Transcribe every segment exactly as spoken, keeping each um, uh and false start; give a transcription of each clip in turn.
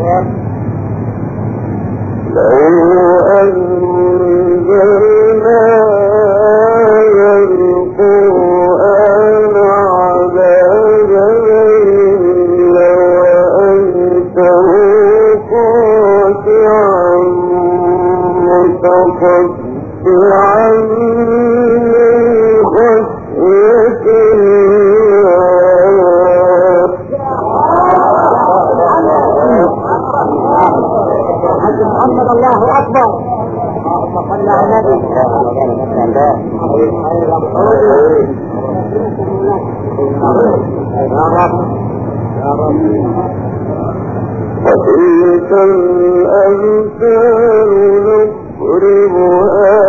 وتلك الأمثال نضربها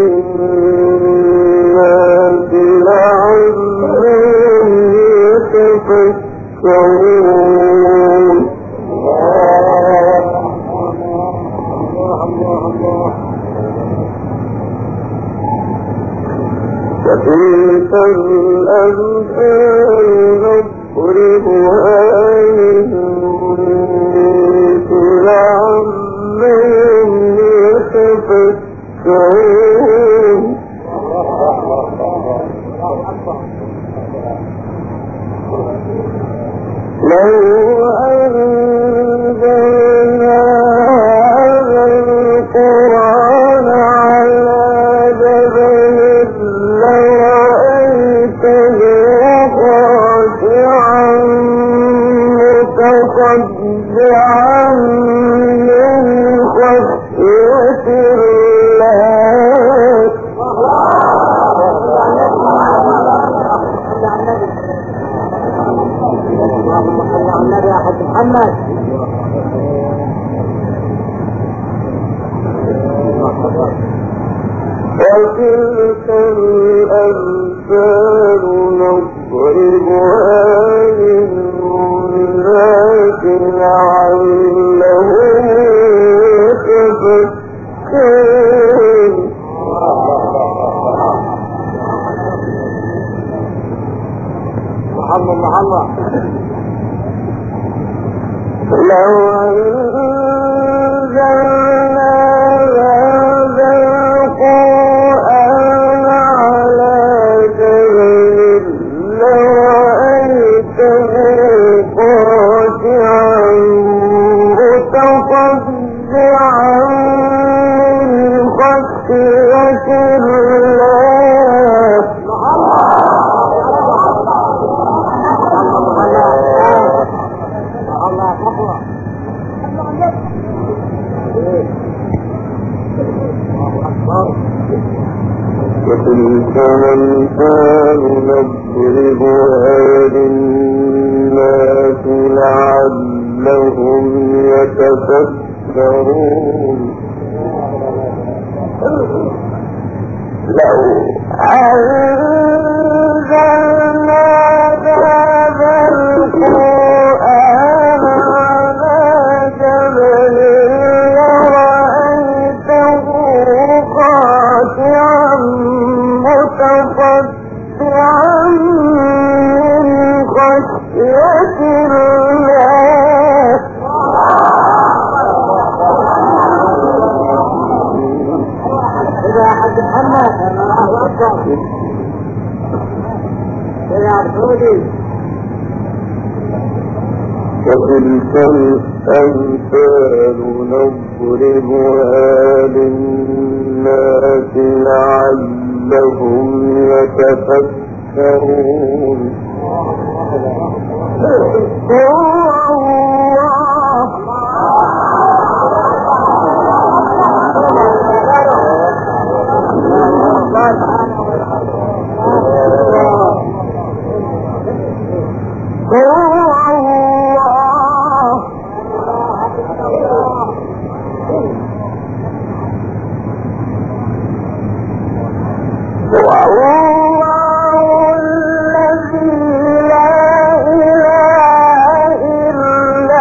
للناس لعلهم يتفكرون. وتلك الأمثال نضربها للناس لعلهم يتفكرون. لو أنزلنا هذا القرآن على جبل لرأيته خاشعا متصدعا من خشية الله. النبي يا حاج محمد. وتلك الأمثال نضربها للناس لعلهم يتفكرون. محمد محمد لو أنزلنا هذا القرآن على جبل لرأيته خاشعا متصدعا من خشية الله. وتلك الأمثال نضربها للناس لعلهم يتفكرون. لو أنزلنا هذا القرآن على جبل لرأيته خاشعا متصدعا من خشية الله. إذا حد محمد يا عبدودي. وتلك الأمثال نضربها للناس لعلهم يتفكرون. والله الذي لا إله إلا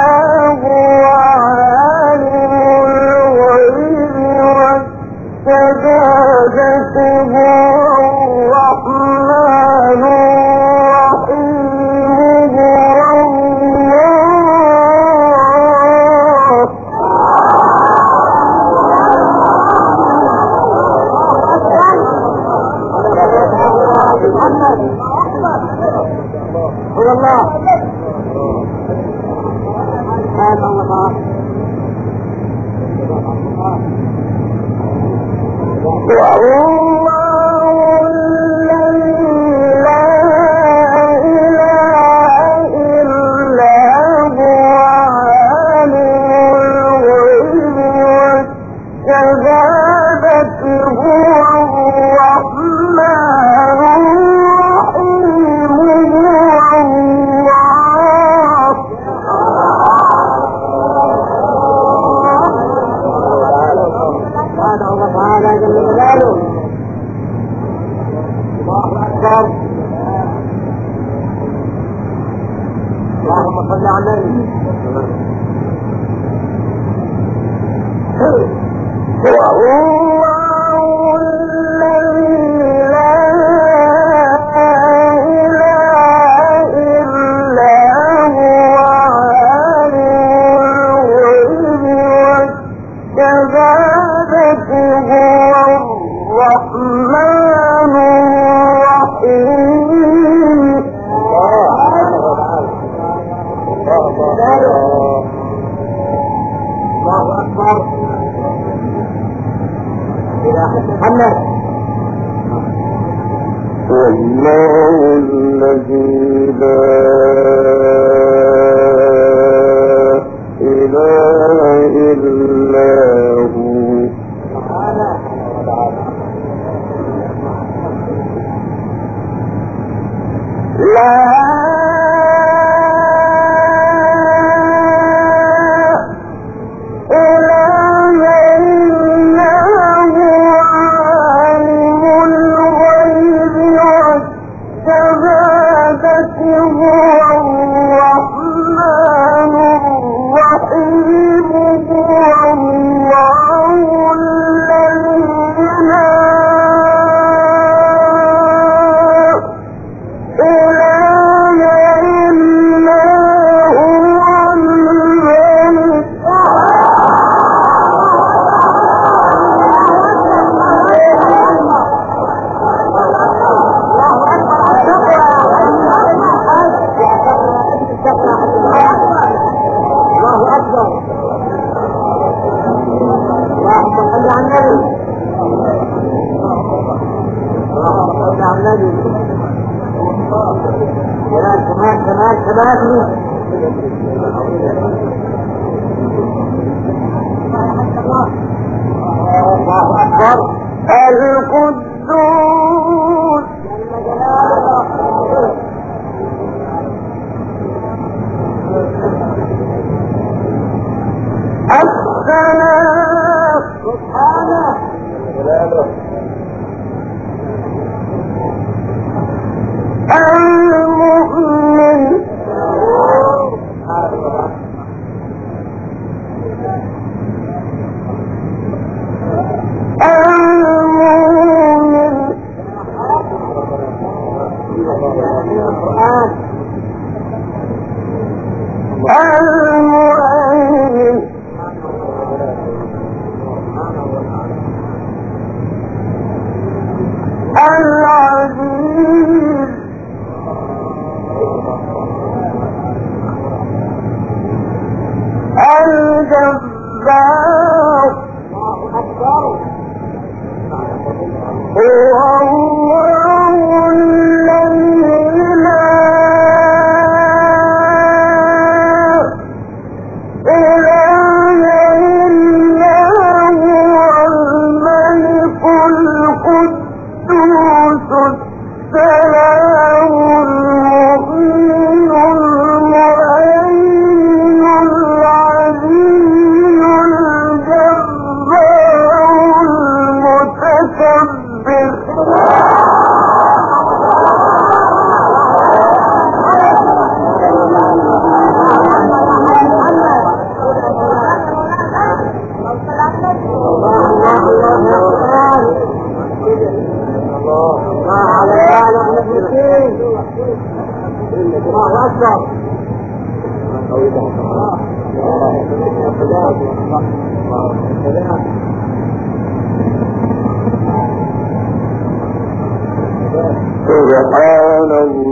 سبحان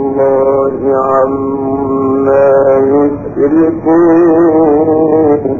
الله عما يشركون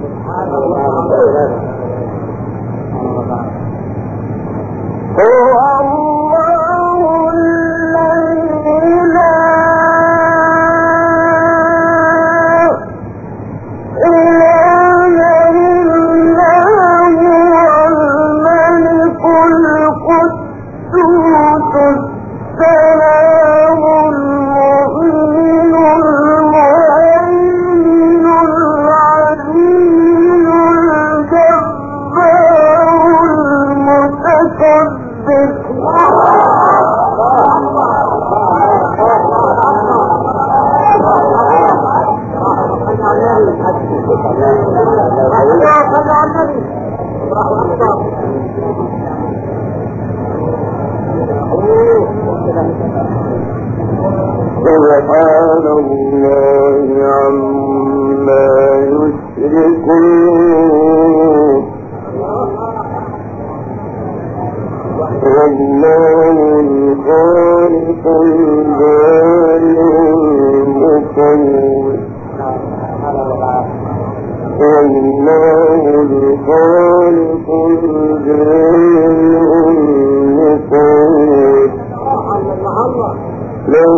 الله الخالق الجميع المصور له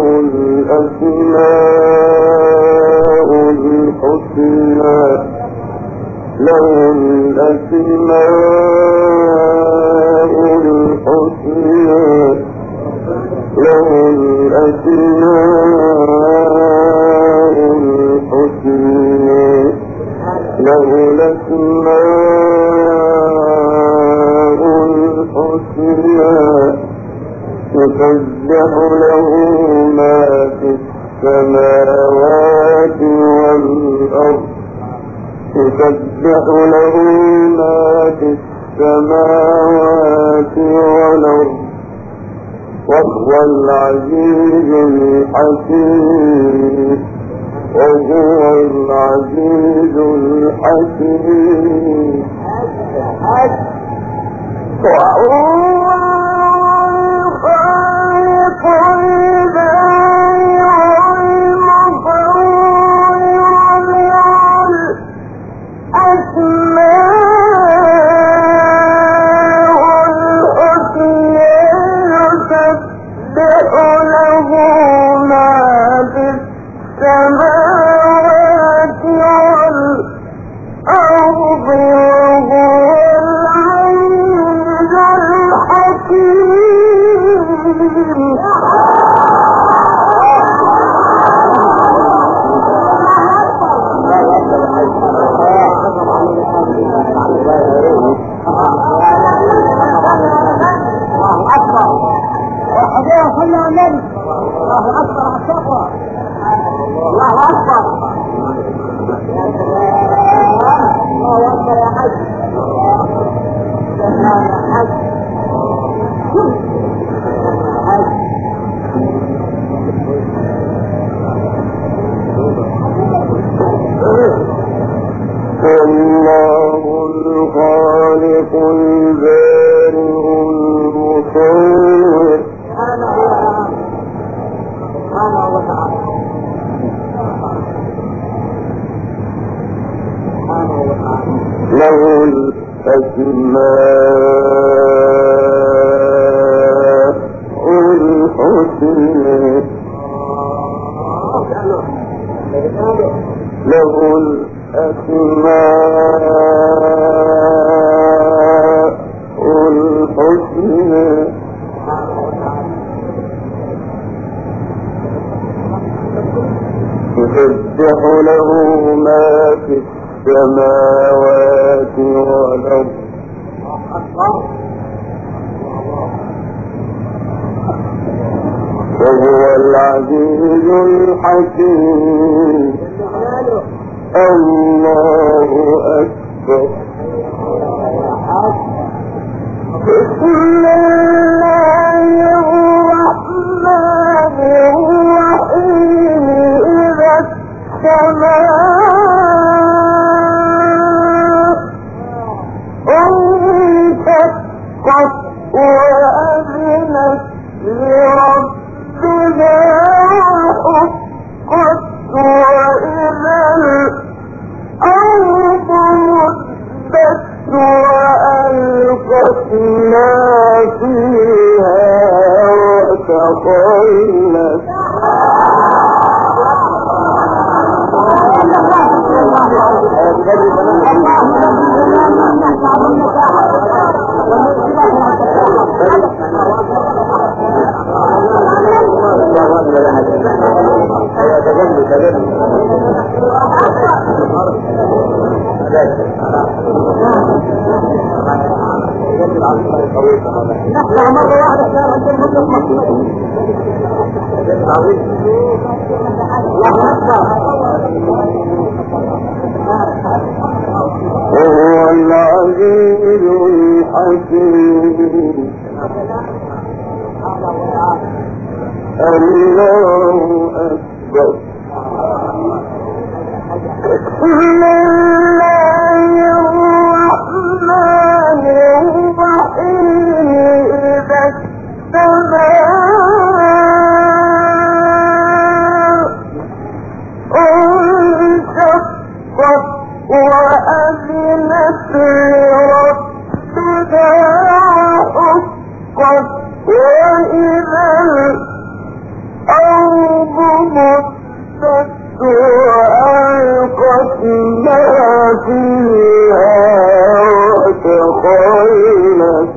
الأسماء الحسنى له الأسماء الحسنى له الأسماء الحسنى له الأسماء الحسنى يسبح له ما في السماوات والأرض يسبح له ما في السماوات والأرض وهو العزيز الحكيم وهو العزيز الحكيم وهو الخالق البارئ المصور الأسماء الحسنى يسبح له ما في السماوات والأرض وهو العزيز الحكيم صلى على النبي. الله اكبر على الصفوه. الله اكبر. الله اكبر يا حاج. يا حاج. الله الخالق البارئ المصور له الأسماء الحسنى له الأسماء الحسنى يسبح له ما في السماوات والأرض وهو العزيز الحكيم الله أكبر بسم الله الرحمن الرحيم إذا السماء انشقت وأذنت لربها وحقت وإذا الأرض مدت وألقت ما فيها وتخلت نحن مرة واحدة كان عندنا مدة وهو العزيز الحكيم الله أكبر بسم الله الرحمن الرحيم إذا السماء انشقت وأذنت وأذنت لربها وحقت وإذا الأرض مدت وألقت ما فيها وتخلت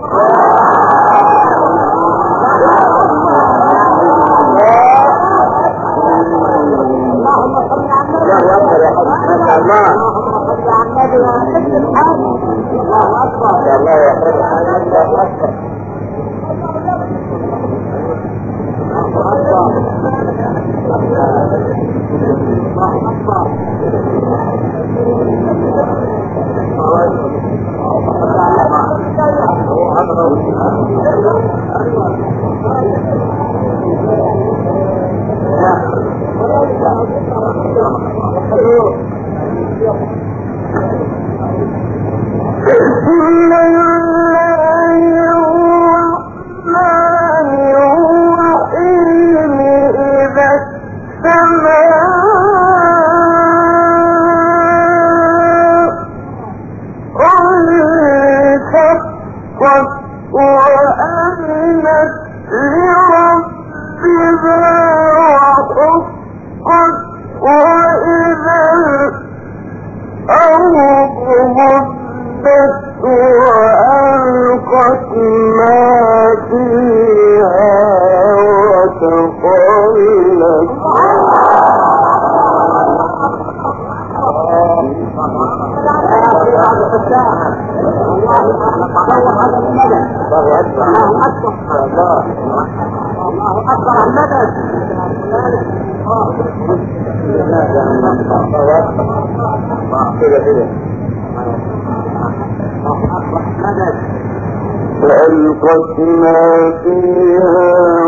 وألقت ما فيها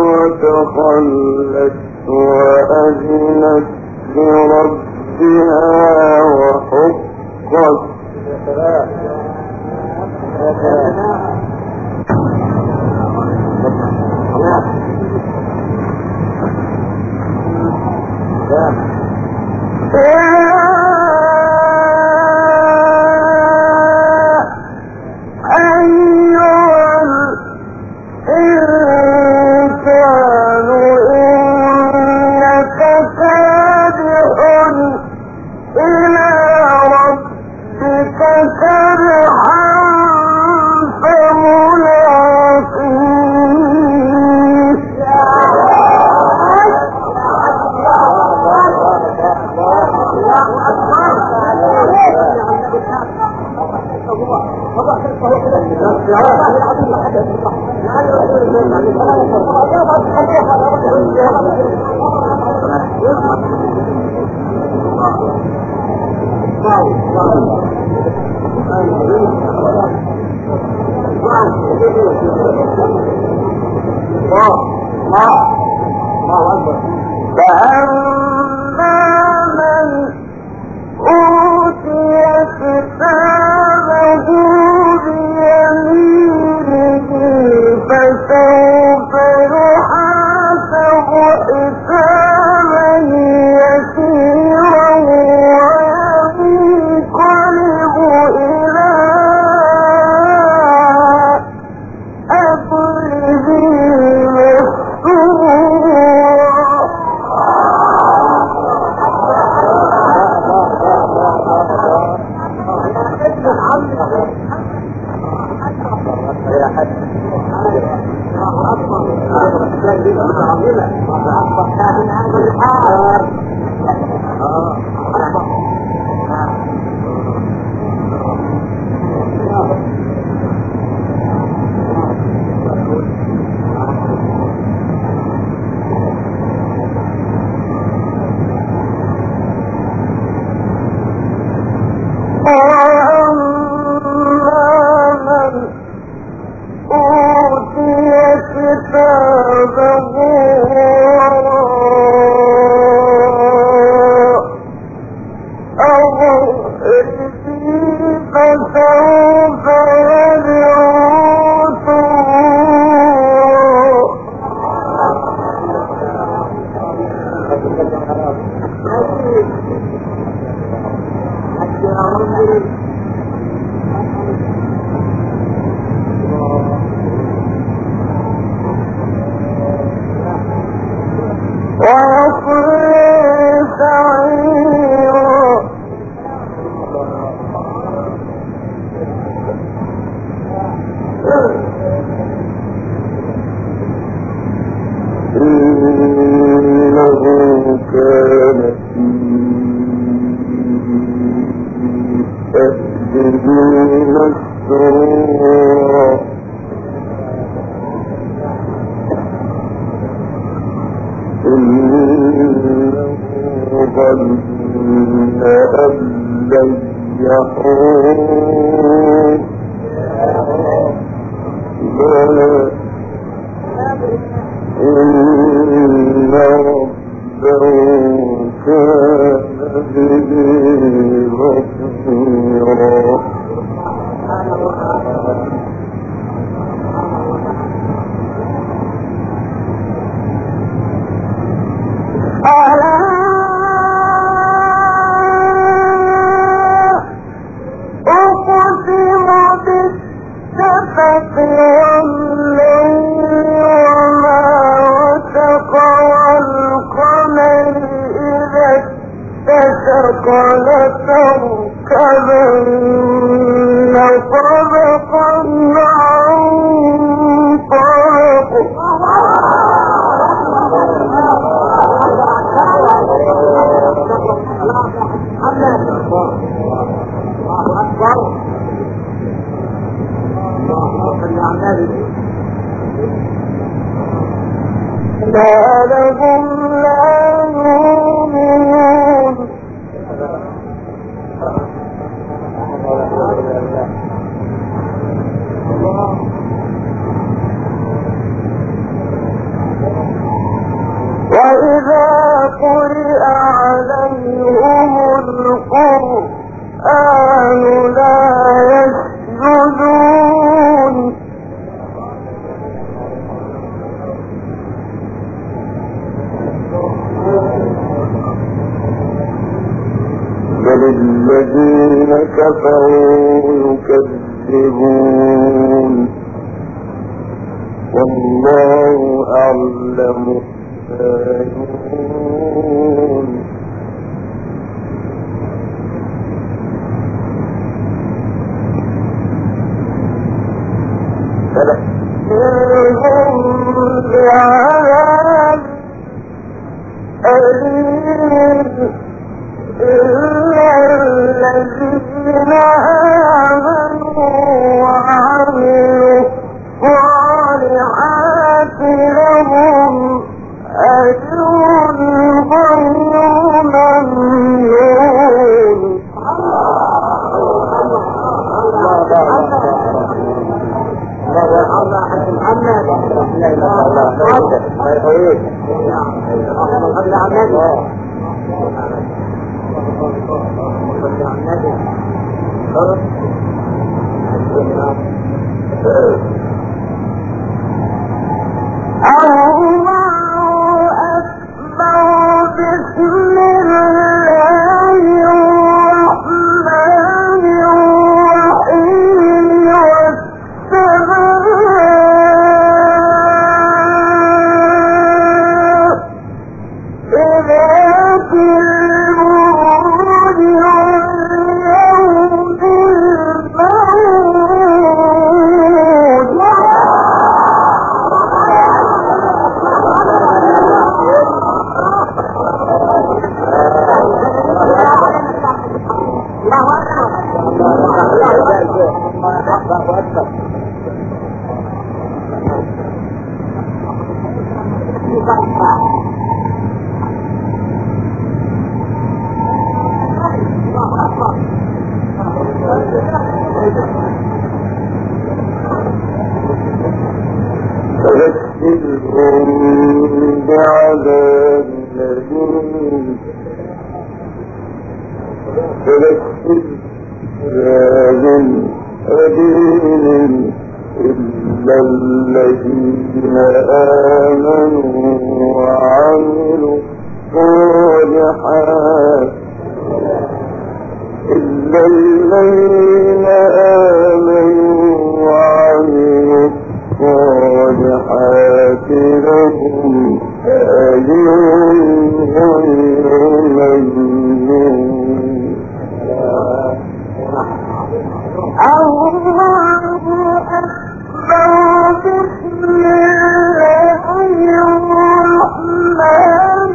وتخلت وأذنت لربها وحقت كتابه مسرورا إنه ظن أن لن يحور بلى إن ربه كان به بصيرا لتركبن طبقا عن طبق ما لهم لا يؤمنون وإذا قرئ عليهم القرآن لا يسجدون بل الذين كفروا يكذبون والله أعلم يعلمون فبشرهم بعذاب أليم إلا الذين آمنوا وعملوا الصالحات لهم أجر غير ممنون. فبشرهم بعذاب أليم إلا الذين آمنوا وعملوا الصالحات إلا الذين آمنوا وعملوا الصالحات لهم أجر غير ممنون. الله أكبر. بسم الله الرحمن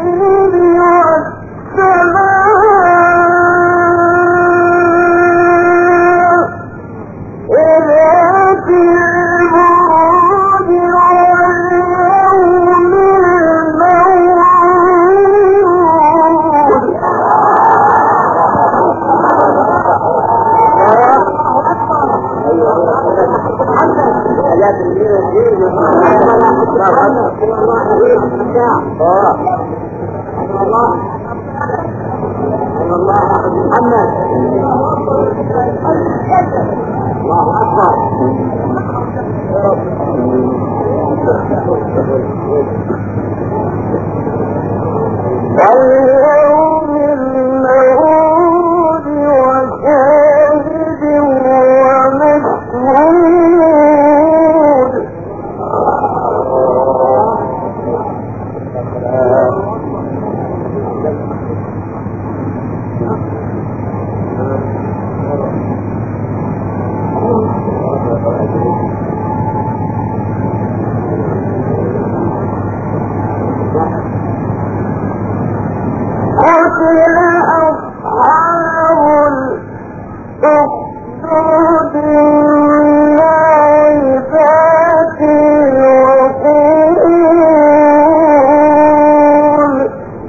الرحيم والسلام الله محمد الله أكبر واليوم الموعود وشاهد ومشهود قتل أصحاب الأخدود النار ذات الوقود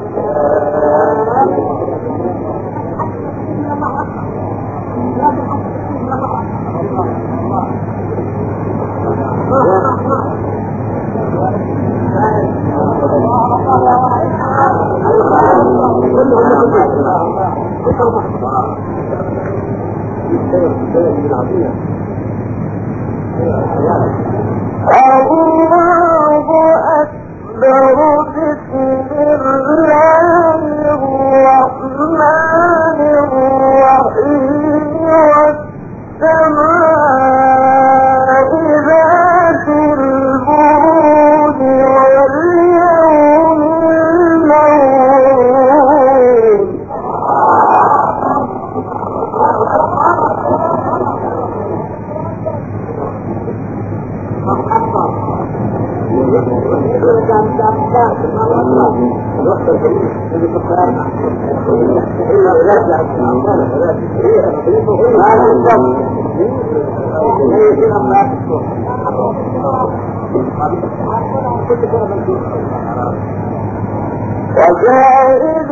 الله أكبر بسم الله الرحمن الرحيم والسماء ذات البروج واليوم الموعود وشاهد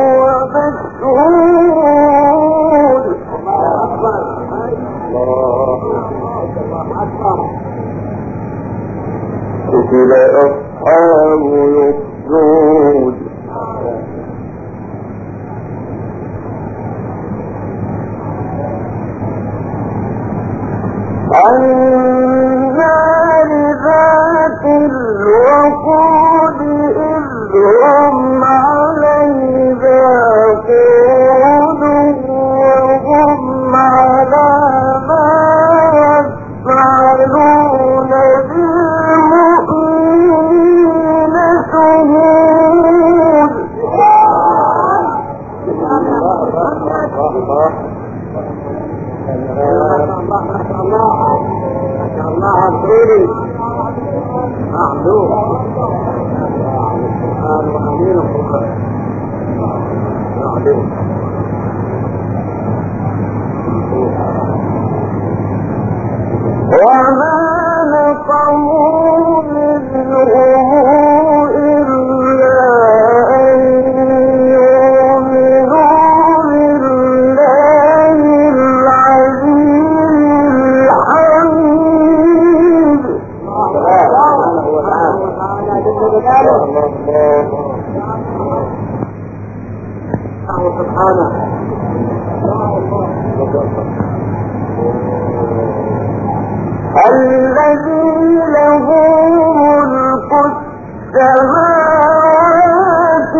ومشهود قتل أصحاب الأخدود النار ذات الوقود إذ هم عليها قعود وهم على ما يفعلون بالمؤمنين شهود الله عبدولي معلوم القرآن وأمين القرآن معلوم وما نقموا منهم إلا أن يؤمنوا بالله العزيز الحميد سبحانه وتعالى جل جلاله سبحانه الذي له ملك السماوات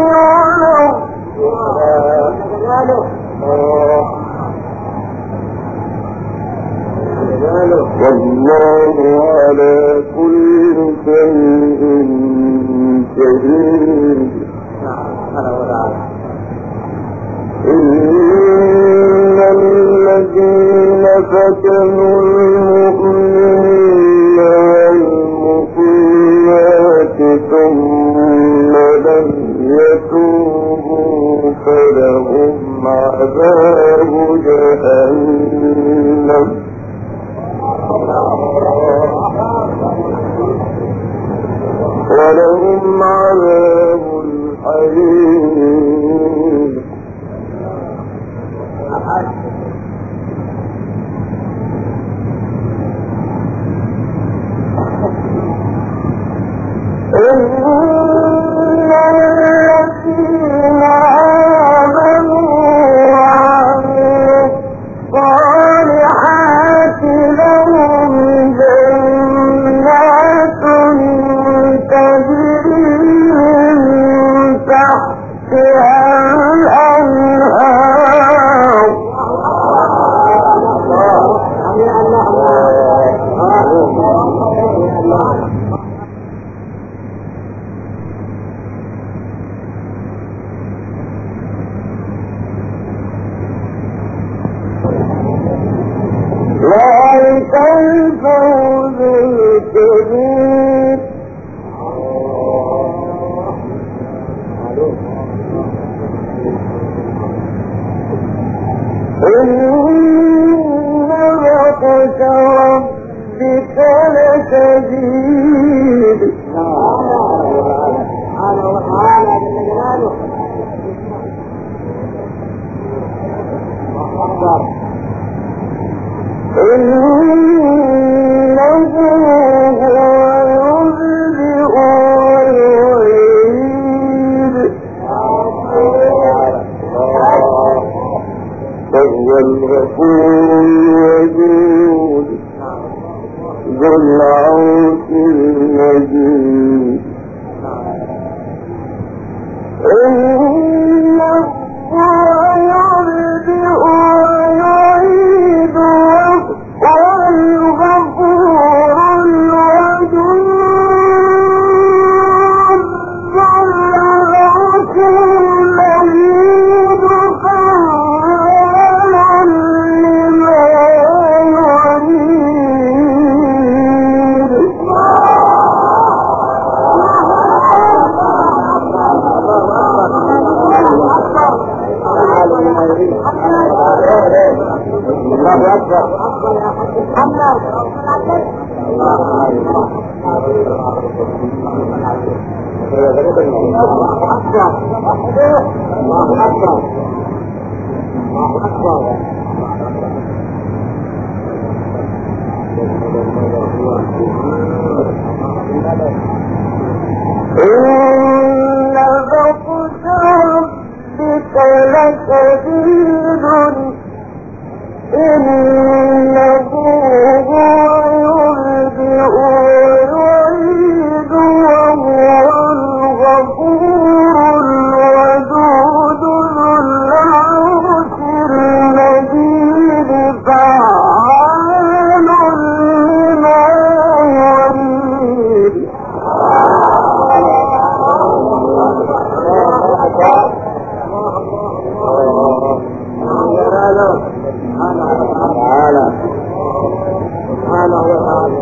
والأرض والله على كل شيء شهيد إن الذين فتنوا المؤمنين والمؤمنات ثم لم يتوبوا فلهم عذاب جهنم ولهم عذاب الحريق الفوز الكبير. إن بطش ربك لشديد. سبحانه وتعالى جل جلاله. إنه هو يبدئ ويعيد وهو الغفور الودود ذو العرش المجيد. إنه هو يبدئ ويعيد والغفور الودود ذو العرش المجيد فعال لما يريد. الله أكبر. إن بطش ربك لشديد. إنه هو يبدئ ويعيد وهو الغفور الودود ذو العرش المجيد فعال لما يريد. تعالى سبحانه وتعالى.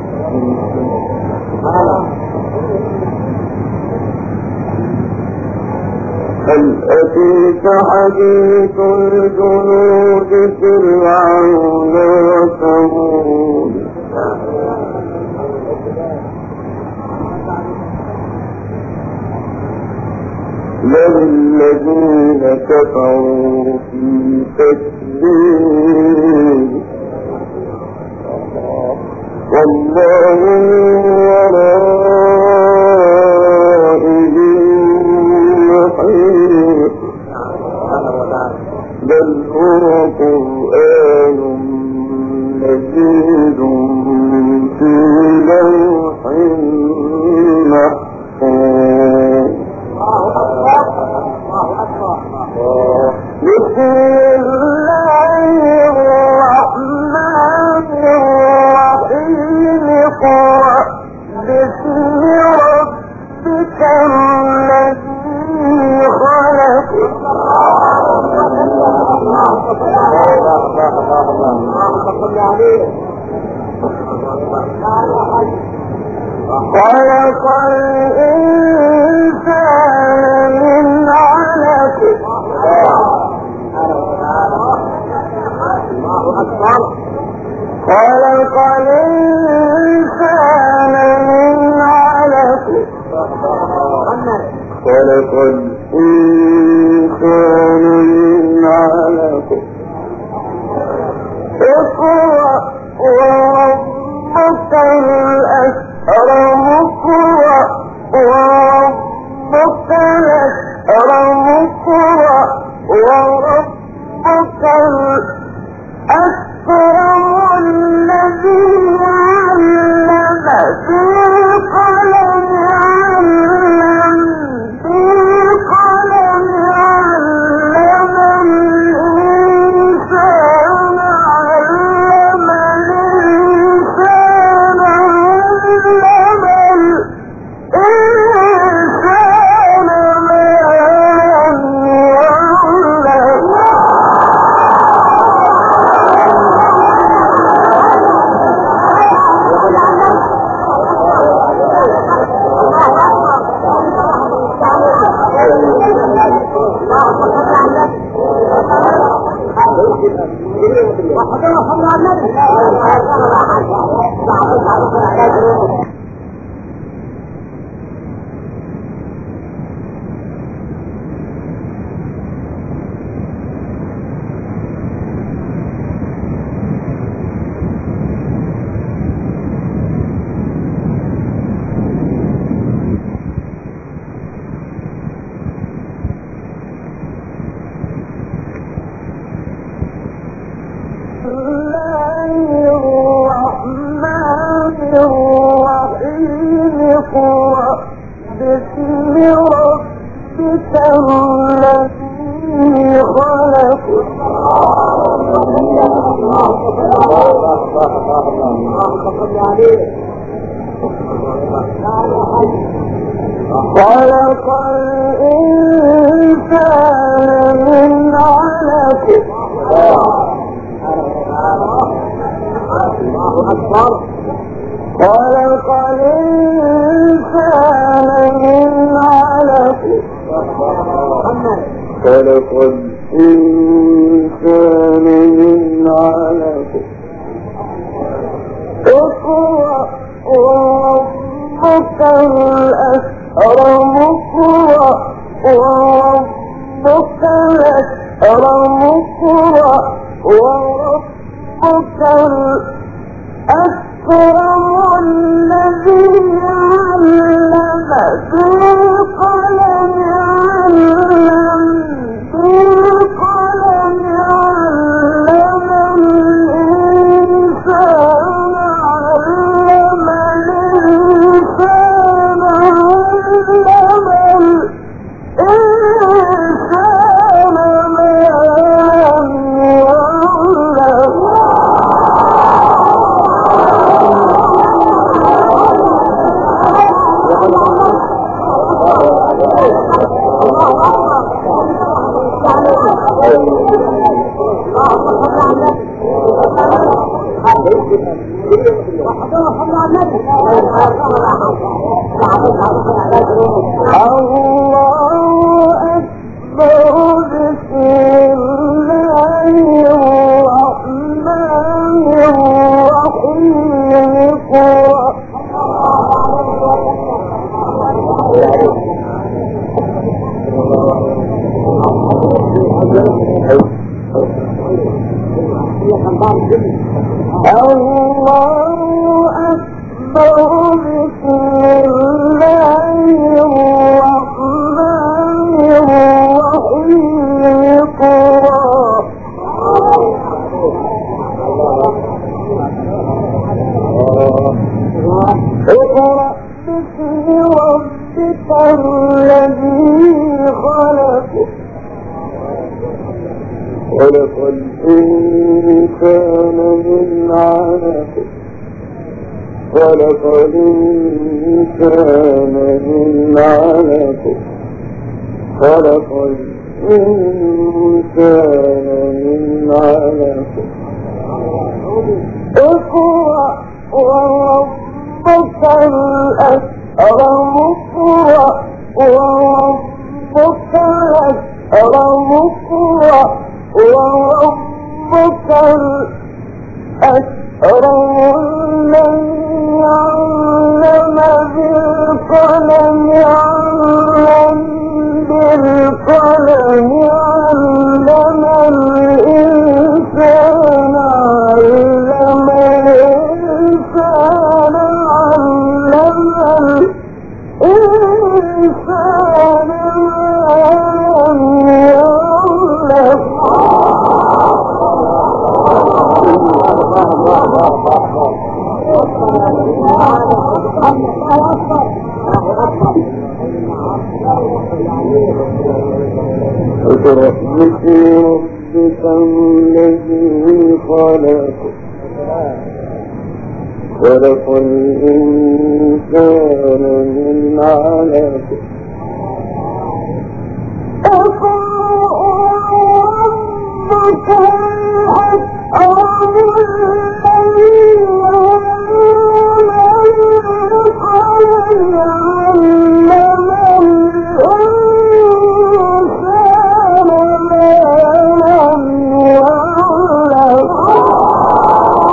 هل أتيك حديث الجنود فرعون وثمود بل الذين كفروا في تكذيب والله من ورائهم محيط. بل هو قرآن مجيد في لوح محفوظ. بسم الله الرحمن الرحيم. اقرأ باسم ربك الذي خلق. خلق الإنسان من علق. خلق الإنسان من علق. خلق الإنسان من علق. اقرأ وربك الأكرم. اقرأ وربك الأكرم. اقرأ وربك الأكرم الذي علم بالقلم. علم بالقلم. علم الإنسان علم خلق الإنسان من علق خلق الإنسان من علق خلق الإنسان من علق اقرأ وربك الأكرم اقرأ وربك الأكرم اقرأ وربك الأكرم الذي علم بالقلم علم بالقلم علم الإنسان علم الإنسان علم الإنسان ما لم يعلم الله أكبر بسم الله الرحمن الرحيم الله أكبر بسم الله الرحمن الرحيم اقرأ باسم ربك الذي خلق خلق الإنسان من علق خلق الإنسان من علق خلق الإنسان من علق اقرأ وربك الأكرم اقرأ وربك الأكرم اقرأ وربك الأكرم الذي علم بالقلم علم بالقلم علم الإنسان علم الإنسان علم الإنسان ما لم يعلم اقرأ باسم ربك الذي خلق خلق الإنسان من علق اقرأ ربك الأكرم الذي علم بالقلم علم الإنسان ما لم يعلم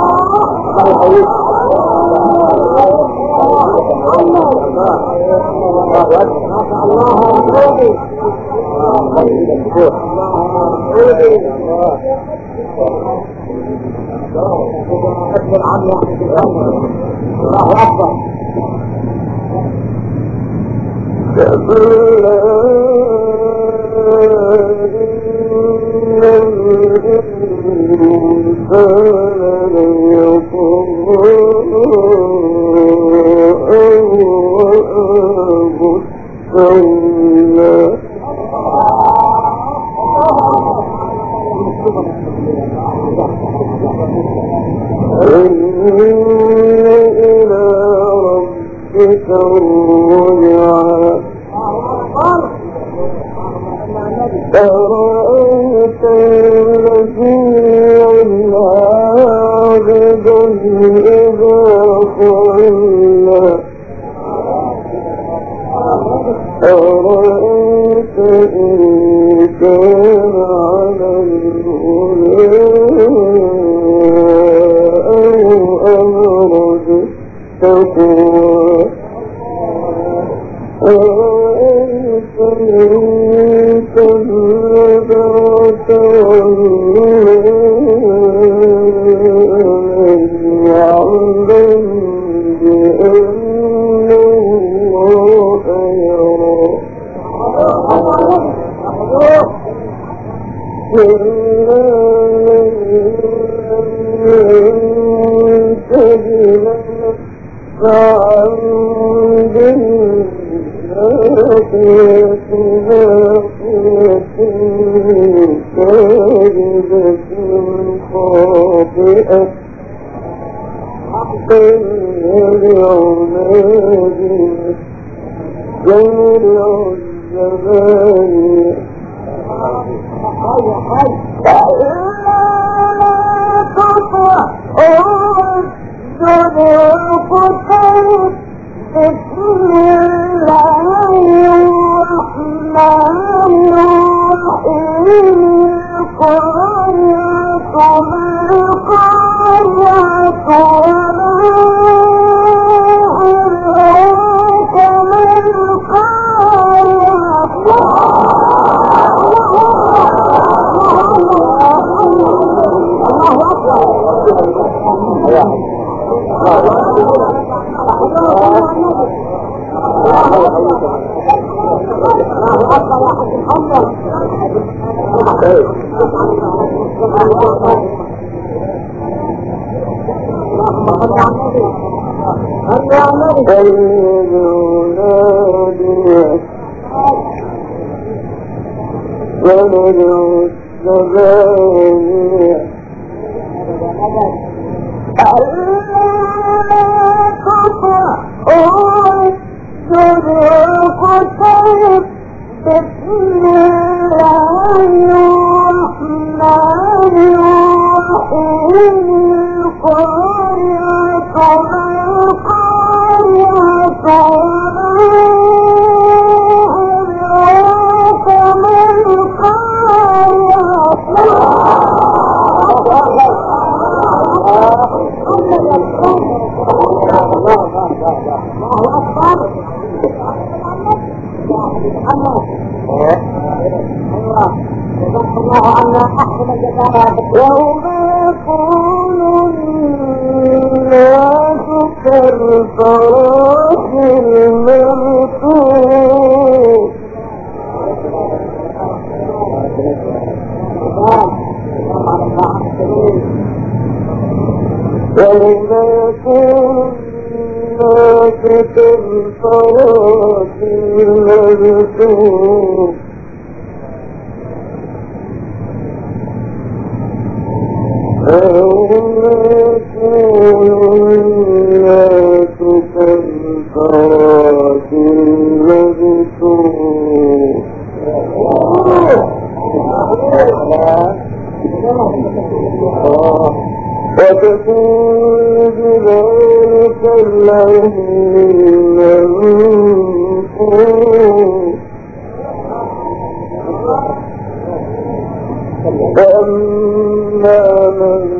فأما من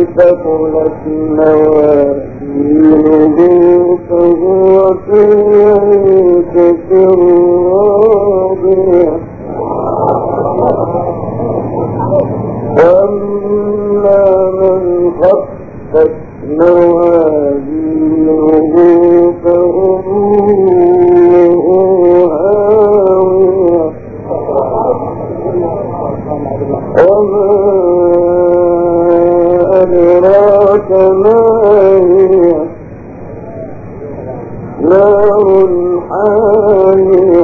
ثقلت موازينه فهو في عيشة راضية وأما من خفت موازينه فأمه هاوية وما أدراك ما هي نار حامية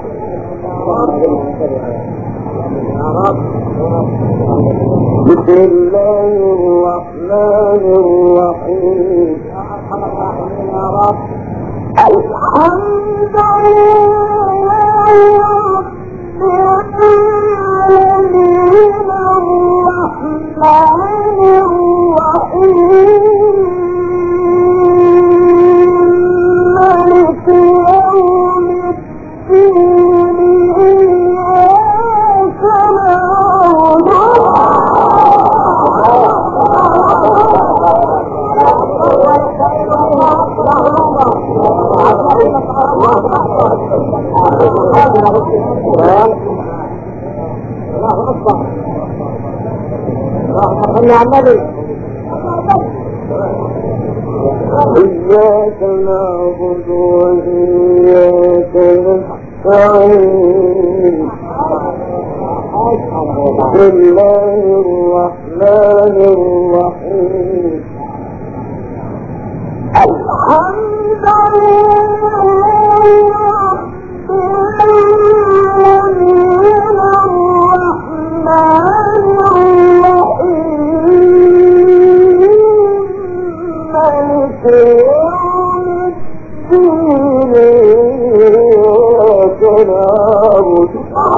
بسم الله الرحمن الرحيم الحمد لله رب العالمين الرحمن الرحيم مالك يوم الدين إياك نعبد إياك نعبد وإياك نستعين بسم الله الرحمن الرحيم الحمد لله رب العالمين الرحمن الرحيم مالك يوم الدين إياك نعبد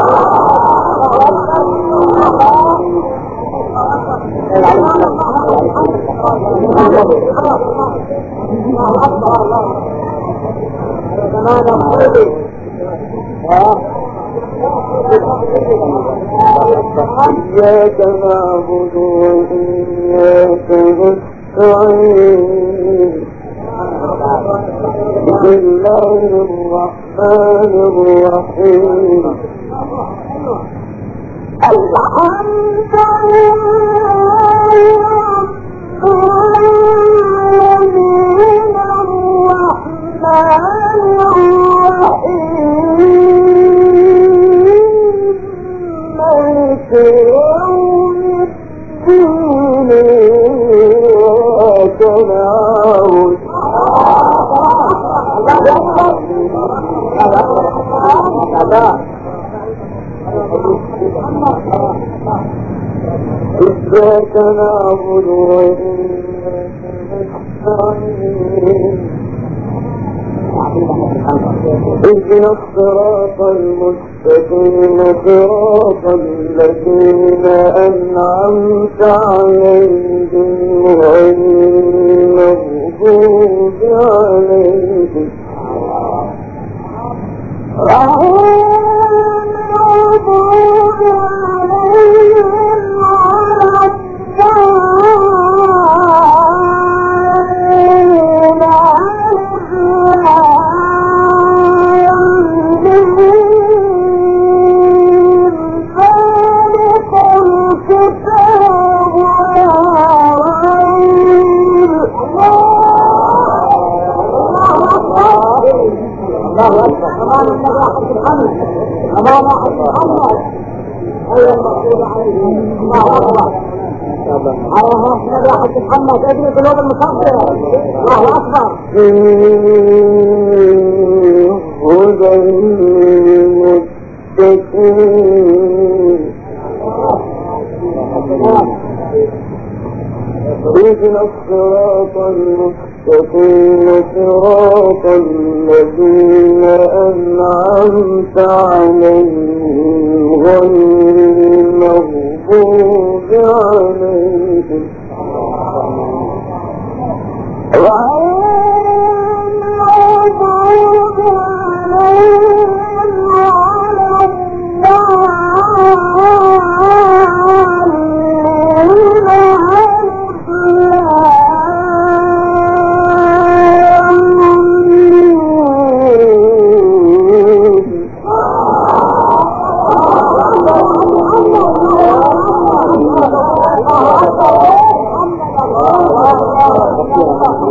إياك نعبد وإياك نستعين بسم الله الرحمن الرحيم الحمد لله رب العالمين الرحمن الرحيم مالك يوم الدين إياك نعبد إياك نعبد وإياك نستعين اهدنا الصراط المستقيم صراط الذين أنعمت عليهم غير المغضوب عليهم محمد ادري قلوب المصدر الله اكبر هدى للمتقين اهدنا الصراط المستقيم صراط الذين أنعمت عليهم غير المغضوب عليهم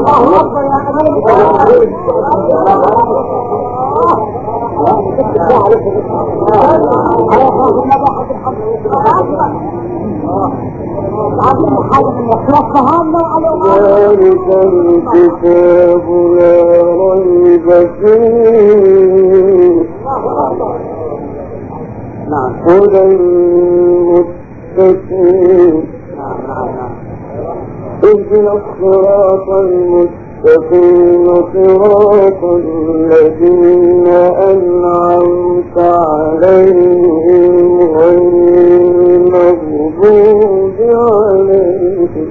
الله اكبر ذلك الكتاب لا ريب فيه هدى للمتقين اهدنا الصراط المستقيم صراط الذين أنعمت عليهم غير المغضوب عليهم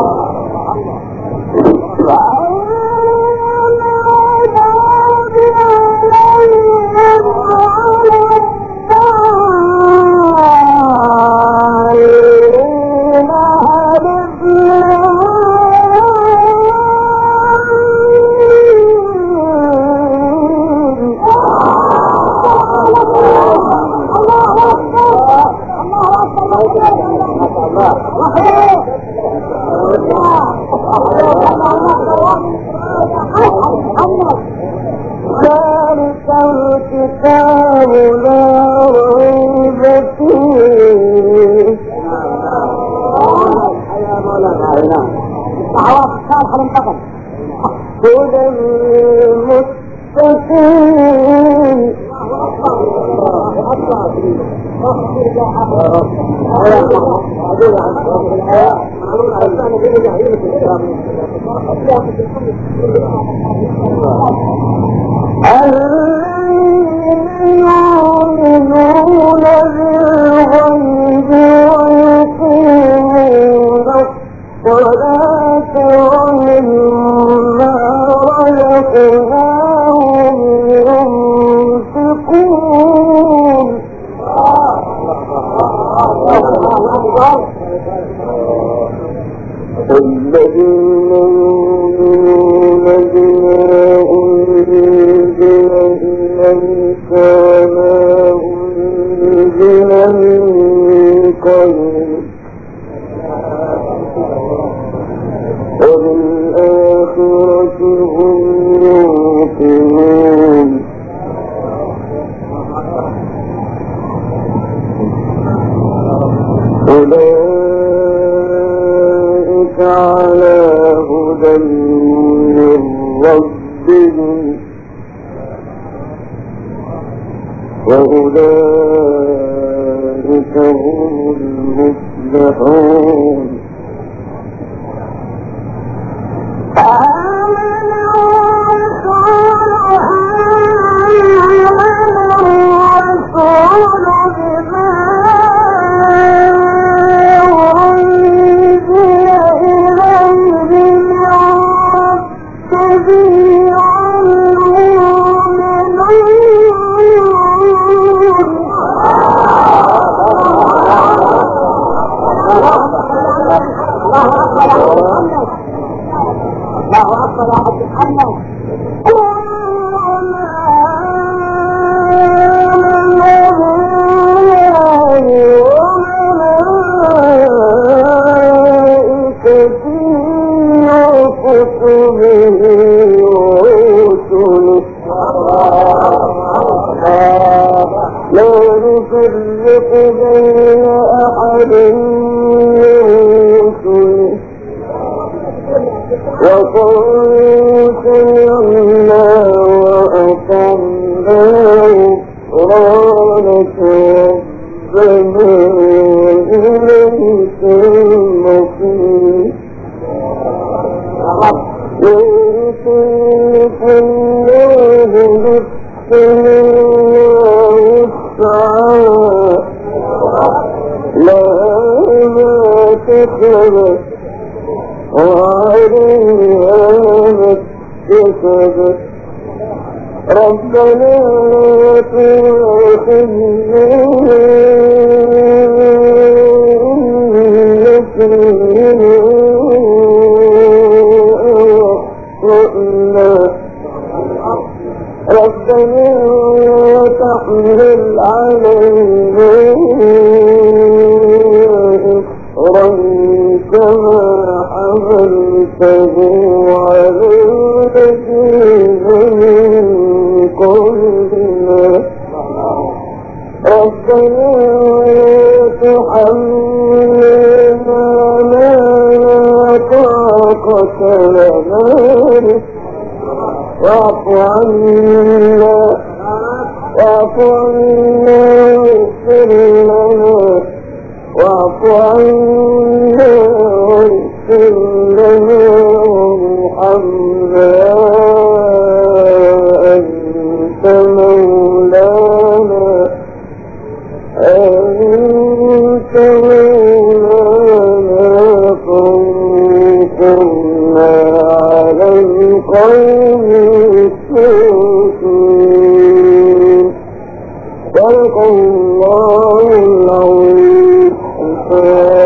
ذلك الكتاب لا ريب فيه هدى للمتقين يؤمنون بالغيب ويقيمون الصلاة ومما رزقناهم ينفقون الذين يؤمنون بما أنزل إليك وما أنزل من قبلك وبالآخرة هم يوقنون أولئك على هدى من ربهم وأولئك هم المفلحون لا نفرق بين أحد من رسله وقالوا سمعنا وأطعنا غفرانك ربنا وإليك المصير لا يكلف الله نفسا لها ما كسبت وعليها ما اكتسبت ربنا لا تؤاخذنا إن نسينا أو أخطأنا ربنا لا تحمل علينا إصرا كما حملنا تبوا على الذين من قبلنا ربنا تحملنا ما لا طاقة لنا به واعف عنا واعف عنا واغفر لنا واعف عنا واغفر لنا وارحمنا أنت مولانا أنت مولانا فانصرنا على القوم الكافرين صدق الله العظيم.